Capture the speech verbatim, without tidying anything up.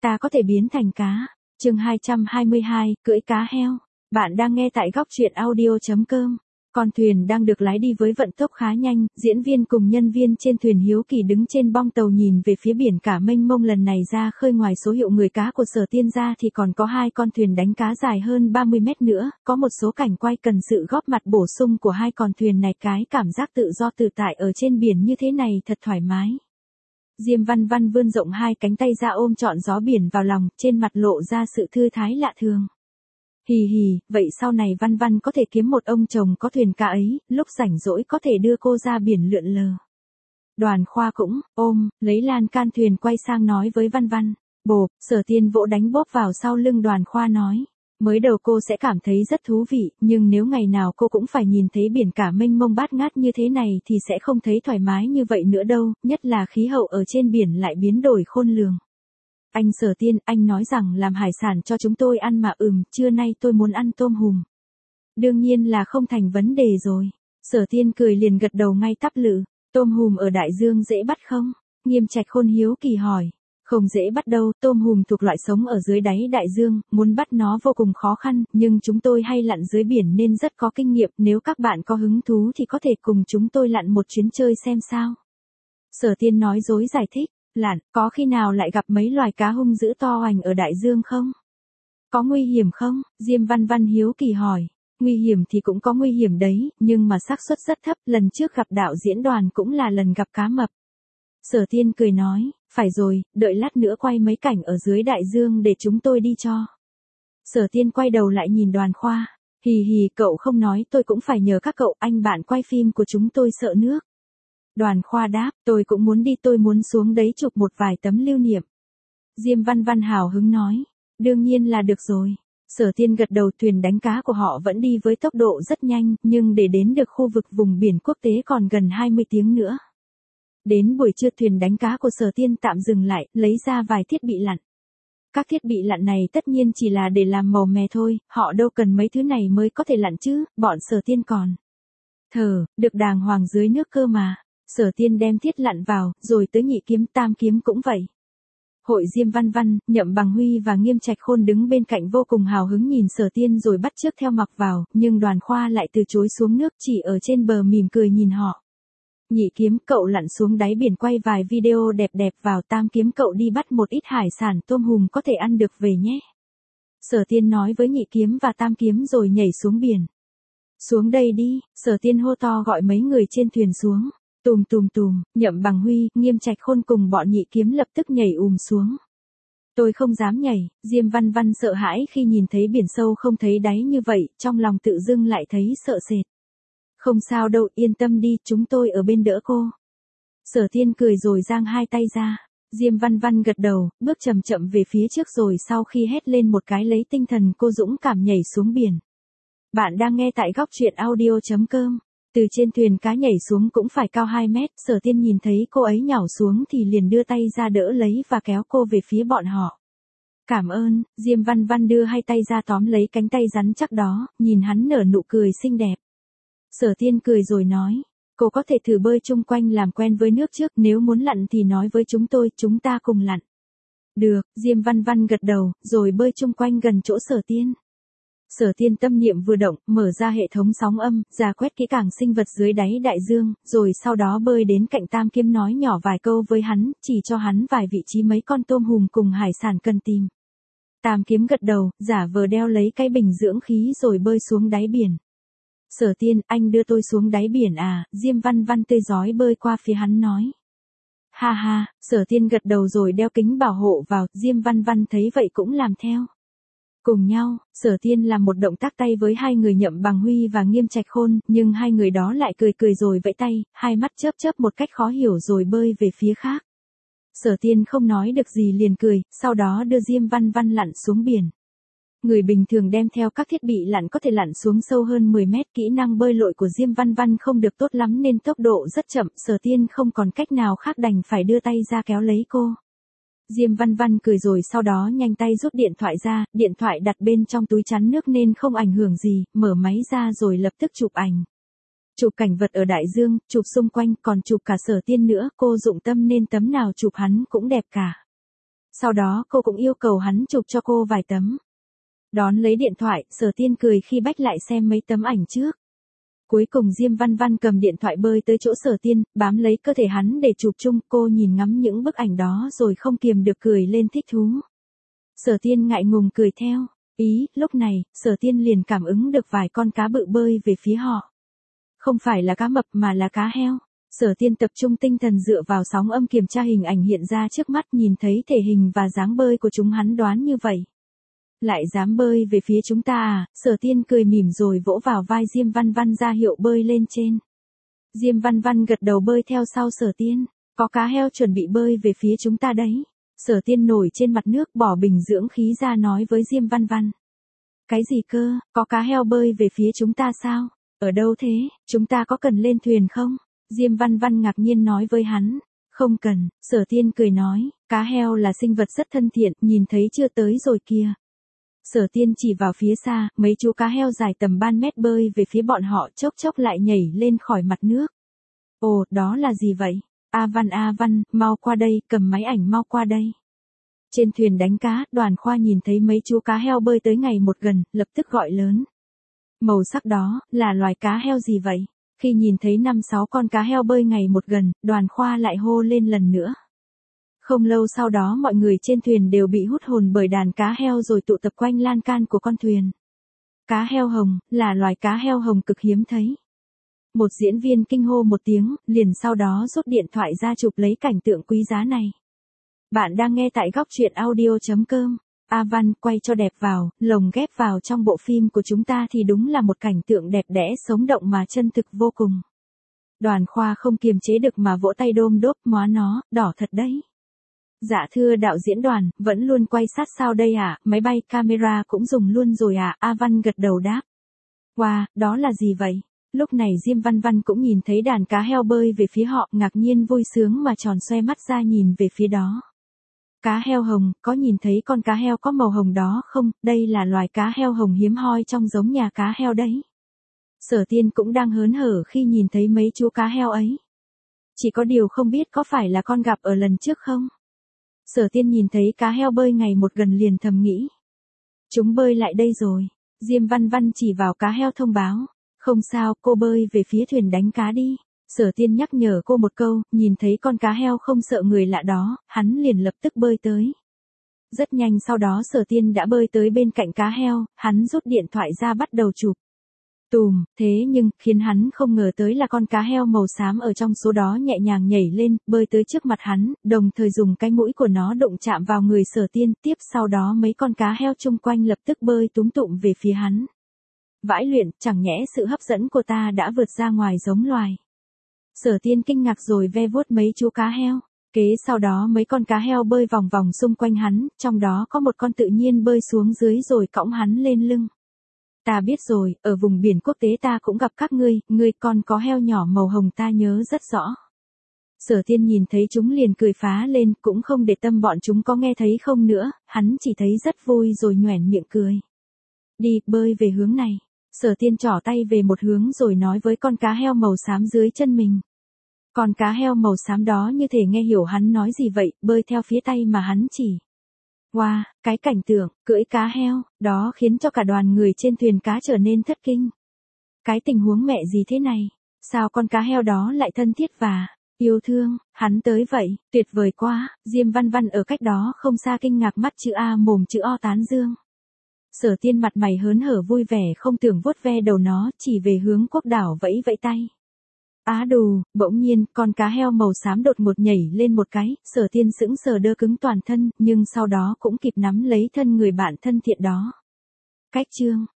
Ta có thể biến thành cá. Chương hai trăm hai mươi hai, cưỡi cá heo. Bạn đang nghe tại góc truyện audio chấm com. Con thuyền đang được lái đi với vận tốc khá nhanh, diễn viên cùng nhân viên trên thuyền hiếu kỳ đứng trên bong tàu nhìn về phía biển cả mênh mông. Lần này ra khơi ngoài số hiệu người cá của Sở Tiên ra thì còn có hai con thuyền đánh cá dài hơn ba mươi mét nữa, có một số cảnh quay cần sự góp mặt bổ sung của hai con thuyền này. Cái cảm giác tự do tự tại ở trên biển như thế này thật thoải mái. Diêm Văn Văn vươn rộng hai cánh tay ra ôm trọn gió biển vào lòng, trên mặt lộ ra sự thư thái lạ thường. Hì hì, vậy sau này Văn Văn có thể kiếm một ông chồng có thuyền cá ấy, lúc rảnh rỗi có thể đưa cô ra biển lượn lờ. Đoàn Khoa cũng ôm, lấy lan can thuyền quay sang nói với Văn Văn. Bộp, Sở Tiên vỗ đánh bóp vào sau lưng Đoàn Khoa nói. Mới đầu cô sẽ cảm thấy rất thú vị, nhưng nếu ngày nào cô cũng phải nhìn thấy biển cả mênh mông bát ngát như thế này thì sẽ không thấy thoải mái như vậy nữa đâu, nhất là khí hậu ở trên biển lại biến đổi khôn lường. Anh Sở Tiên, anh nói rằng làm hải sản cho chúng tôi ăn mà. Ừm, trưa nay tôi muốn ăn tôm hùm. Đương nhiên là không thành vấn đề rồi. Sở Tiên cười liền gật đầu ngay tắp lự. Tôm hùm ở đại dương dễ bắt không? Nghiêm Trạch Khôn hiếu kỳ hỏi. Không dễ bắt đâu, tôm hùm thuộc loại sống ở dưới đáy đại dương, muốn bắt nó vô cùng khó khăn, nhưng chúng tôi hay lặn dưới biển nên rất có kinh nghiệm, nếu các bạn có hứng thú thì có thể cùng chúng tôi lặn một chuyến chơi xem sao. Sở Tiên nói dối giải thích, lặn, có khi nào lại gặp mấy loài cá hung dữ to hoành ở đại dương không? Có nguy hiểm không? Diêm Văn Văn hiếu kỳ hỏi. Nguy hiểm thì cũng có nguy hiểm đấy, nhưng mà xác suất rất thấp, lần trước gặp đạo diễn Đoàn cũng là lần gặp cá mập. Sở Tiên cười nói, phải rồi, đợi lát nữa quay mấy cảnh ở dưới đại dương để chúng tôi đi cho. Sở Tiên quay đầu lại nhìn Đoàn Khoa, hì hì, cậu không nói tôi cũng phải nhờ các cậu, anh bạn quay phim của chúng tôi sợ nước. Đoàn Khoa đáp, tôi cũng muốn đi, tôi muốn xuống đấy chụp một vài tấm lưu niệm. Diêm Văn Văn hào hứng nói, đương nhiên là được rồi. Sở Tiên gật đầu. Thuyền đánh cá của họ vẫn đi với tốc độ rất nhanh, nhưng để đến được khu vực vùng biển quốc tế còn gần hai mươi tiếng nữa. Đến buổi trưa thuyền đánh cá của Sở Tiên tạm dừng lại, lấy ra vài thiết bị lặn. Các thiết bị lặn này tất nhiên chỉ là để làm màu mè thôi, họ đâu cần mấy thứ này mới có thể lặn chứ, bọn Sở Tiên còn thờ, được đàng hoàng dưới nước cơ mà. Sở Tiên đem thiết lặn vào, rồi tới nhị kiếm tam kiếm cũng vậy. Hội Diêm Văn Văn, Nhậm Bằng Huy và Nghiêm Trạch Khôn đứng bên cạnh vô cùng hào hứng nhìn Sở Tiên rồi bắt chước theo mặc vào, nhưng Đoàn Khoa lại từ chối xuống nước, chỉ ở trên bờ mỉm cười nhìn họ. Nhị kiếm, cậu lặn xuống đáy biển quay vài video đẹp đẹp vào. Tam kiếm, cậu đi bắt một ít hải sản tôm hùm có thể ăn được về nhé. Sở Tiên nói với nhị kiếm và tam kiếm rồi nhảy xuống biển. Xuống đây đi, Sở Tiên hô to gọi mấy người trên thuyền xuống. Tùm tùm tùm, Nhậm Bằng Huy, Nghiêm Trạch Khôn cùng bọn nhị kiếm lập tức nhảy ùm xuống. Tôi không dám nhảy. Diêm Văn Văn sợ hãi khi nhìn thấy biển sâu không thấy đáy như vậy, trong lòng tự dưng lại thấy sợ sệt. Không sao đâu, yên tâm đi, chúng tôi ở bên đỡ cô. Sở Tiên cười rồi giang hai tay ra. Diêm Văn Văn gật đầu, bước chậm chậm về phía trước rồi sau khi hét lên một cái lấy tinh thần cô dũng cảm nhảy xuống biển. Bạn đang nghe tại góc truyện audio chấm com. Từ trên thuyền cá nhảy xuống cũng phải cao hai mét, Sở Tiên nhìn thấy cô ấy nhảy xuống thì liền đưa tay ra đỡ lấy và kéo cô về phía bọn họ. Cảm ơn. Diêm Văn Văn đưa hai tay ra tóm lấy cánh tay rắn chắc đó, nhìn hắn nở nụ cười xinh đẹp. Sở Tiên cười rồi nói, cô có thể thử bơi chung quanh làm quen với nước trước, nếu muốn lặn thì nói với chúng tôi, chúng ta cùng lặn. Được. Diêm Văn Văn gật đầu, rồi bơi chung quanh gần chỗ Sở Tiên. Sở Tiên tâm niệm vừa động, mở ra hệ thống sóng âm, rà quét kỹ càng sinh vật dưới đáy đại dương, rồi sau đó bơi đến cạnh Tam Kiếm nói nhỏ vài câu với hắn, chỉ cho hắn vài vị trí mấy con tôm hùm cùng hải sản cần tìm. Tam Kiếm gật đầu, giả vờ đeo lấy cái bình dưỡng khí rồi bơi xuống đáy biển. Sở Tiên, anh đưa tôi xuống đáy biển à? Diêm Văn Văn tươi rói bơi qua phía hắn nói. Ha ha, Sở Tiên gật đầu rồi đeo kính bảo hộ vào, Diêm Văn Văn thấy vậy cũng làm theo. Cùng nhau, Sở Tiên làm một động tác tay với hai người Nhậm Bằng Huy và Nghiêm Trạch Khôn, nhưng hai người đó lại cười cười rồi vẫy tay, hai mắt chớp chớp một cách khó hiểu rồi bơi về phía khác. Sở Tiên không nói được gì liền cười, sau đó đưa Diêm Văn Văn lặn xuống biển. Người bình thường đem theo các thiết bị lặn có thể lặn xuống sâu hơn mười mét, kỹ năng bơi lội của Diêm Văn Văn không được tốt lắm nên tốc độ rất chậm, Sở Tiên không còn cách nào khác đành phải đưa tay ra kéo lấy cô. Diêm Văn Văn cười rồi sau đó nhanh tay rút điện thoại ra, điện thoại đặt bên trong túi chắn nước nên không ảnh hưởng gì, mở máy ra rồi lập tức chụp ảnh. Chụp cảnh vật ở đại dương, chụp xung quanh, còn chụp cả Sở Tiên nữa, cô dụng tâm nên tấm nào chụp hắn cũng đẹp cả. Sau đó cô cũng yêu cầu hắn chụp cho cô vài tấm. Đón lấy điện thoại, Sở Tiên cười khi bách lại xem mấy tấm ảnh trước. Cuối cùng Diêm Văn Văn cầm điện thoại bơi tới chỗ Sở Tiên, bám lấy cơ thể hắn để chụp chung, cô nhìn ngắm những bức ảnh đó rồi không kiềm được cười lên thích thú. Sở Tiên ngại ngùng cười theo. Ý, lúc này, Sở Tiên liền cảm ứng được vài con cá bự bơi về phía họ. Không phải là cá mập mà là cá heo. Sở Tiên tập trung tinh thần dựa vào sóng âm kiểm tra hình ảnh hiện ra trước mắt, nhìn thấy thể hình và dáng bơi của chúng, hắn đoán như vậy. Lại dám bơi về phía chúng ta à? Sở Tiên cười mỉm rồi vỗ vào vai Diêm Văn Văn ra hiệu bơi lên trên. Diêm Văn Văn gật đầu bơi theo sau Sở Tiên. Có cá heo chuẩn bị bơi về phía chúng ta đấy. Sở Tiên nổi trên mặt nước bỏ bình dưỡng khí ra nói với Diêm Văn Văn. Cái gì cơ, có cá heo bơi về phía chúng ta sao? Ở đâu thế, chúng ta có cần lên thuyền không? Diêm Văn Văn ngạc nhiên nói với hắn. Không cần, Sở Tiên cười nói, cá heo là sinh vật rất thân thiện, nhìn thấy chưa tới rồi kìa. Sở Tiên chỉ vào phía xa, mấy chú cá heo dài tầm ba mét bơi về phía bọn họ, chốc chốc lại nhảy lên khỏi mặt nước. Ồ, đó là gì vậy? A Văn A Văn, mau qua đây, cầm máy ảnh mau qua đây. Trên thuyền đánh cá, Đoàn Khoa nhìn thấy mấy chú cá heo bơi tới ngày một gần, lập tức gọi lớn. Màu sắc đó, là loài cá heo gì vậy? Khi nhìn thấy năm sáu con cá heo bơi ngày một gần, Đoàn Khoa lại hô lên lần nữa. Không lâu sau đó mọi người trên thuyền đều bị hút hồn bởi đàn cá heo rồi tụ tập quanh lan can của con thuyền. Cá heo hồng, là loài cá heo hồng cực hiếm thấy. Một diễn viên kinh hô một tiếng, liền sau đó rút điện thoại ra chụp lấy cảnh tượng quý giá này. Bạn đang nghe tại góc truyện audio chấm com. A Văn, quay cho đẹp vào, lồng ghép vào trong bộ phim của chúng ta thì đúng là một cảnh tượng đẹp đẽ sống động mà chân thực vô cùng. Đoàn Khoa không kiềm chế được mà vỗ tay đôm đốp, móa nó, đỏ thật đấy. Dạ thưa đạo diễn Đoàn, vẫn luôn quay sát sao đây ạ, à? Máy bay camera cũng dùng luôn rồi à? A Văn gật đầu đáp. Wow, đó là gì vậy? Lúc này Diêm Văn Văn cũng nhìn thấy đàn cá heo bơi về phía họ, ngạc nhiên vui sướng mà tròn xoe mắt ra nhìn về phía đó. Cá heo hồng, có nhìn thấy con cá heo có màu hồng đó không? Đây là loài cá heo hồng hiếm hoi trong giống nhà cá heo đấy. Sở Tiên cũng đang hớn hở khi nhìn thấy mấy chú cá heo ấy. Chỉ có điều không biết có phải là con gặp ở lần trước không? Sở Tiên nhìn thấy cá heo bơi ngày một gần liền thầm nghĩ. Chúng bơi lại đây rồi. Diêm Văn Văn chỉ vào cá heo thông báo. Không sao, cô bơi về phía thuyền đánh cá đi. Sở Tiên nhắc nhở cô một câu, nhìn thấy con cá heo không sợ người lạ đó, hắn liền lập tức bơi tới. Rất nhanh sau đó Sở Tiên đã bơi tới bên cạnh cá heo, hắn rút điện thoại ra bắt đầu chụp. Tùm, thế nhưng, khiến hắn không ngờ tới là con cá heo màu xám ở trong số đó nhẹ nhàng nhảy lên, bơi tới trước mặt hắn, đồng thời dùng cái mũi của nó đụng chạm vào người Sở Tiên, tiếp sau đó mấy con cá heo chung quanh lập tức bơi túm tụm về phía hắn. Vãi luyện, chẳng nhẽ sự hấp dẫn của ta đã vượt ra ngoài giống loài. Sở Tiên kinh ngạc rồi ve vuốt mấy chú cá heo. Kế sau đó mấy con cá heo bơi vòng vòng xung quanh hắn, trong đó có một con tự nhiên bơi xuống dưới rồi cõng hắn lên lưng. Ta biết rồi, ở vùng biển quốc tế ta cũng gặp các ngươi, ngươi con có heo nhỏ màu hồng ta nhớ rất rõ. Sở Tiên nhìn thấy chúng liền cười phá lên, cũng không để tâm bọn chúng có nghe thấy không nữa, hắn chỉ thấy rất vui rồi nhoẻn miệng cười. Đi, bơi về hướng này. Sở Tiên trỏ tay về một hướng rồi nói với con cá heo màu xám dưới chân mình. Con cá heo màu xám đó như thể nghe hiểu hắn nói gì vậy, bơi theo phía tay mà hắn chỉ. Wow, cái cảnh tượng, cưỡi cá heo, đó khiến cho cả đoàn người trên thuyền cá trở nên thất kinh. Cái tình huống mẹ gì thế này? Sao con cá heo đó lại thân thiết và yêu thương, hắn tới vậy, tuyệt vời quá, Diêm Văn Văn ở cách đó không xa kinh ngạc mắt chữ A mồm chữ O tán dương. Sở Tiên mặt mày hớn hở vui vẻ không tưởng vuốt ve đầu nó, chỉ về hướng quốc đảo vẫy vẫy tay. Á đù, bỗng nhiên, con cá heo màu xám đột ngột nhảy lên một cái, Sở Tiên sững sờ đơ cứng toàn thân, nhưng sau đó cũng kịp nắm lấy thân người bạn thân thiện đó. Cách chương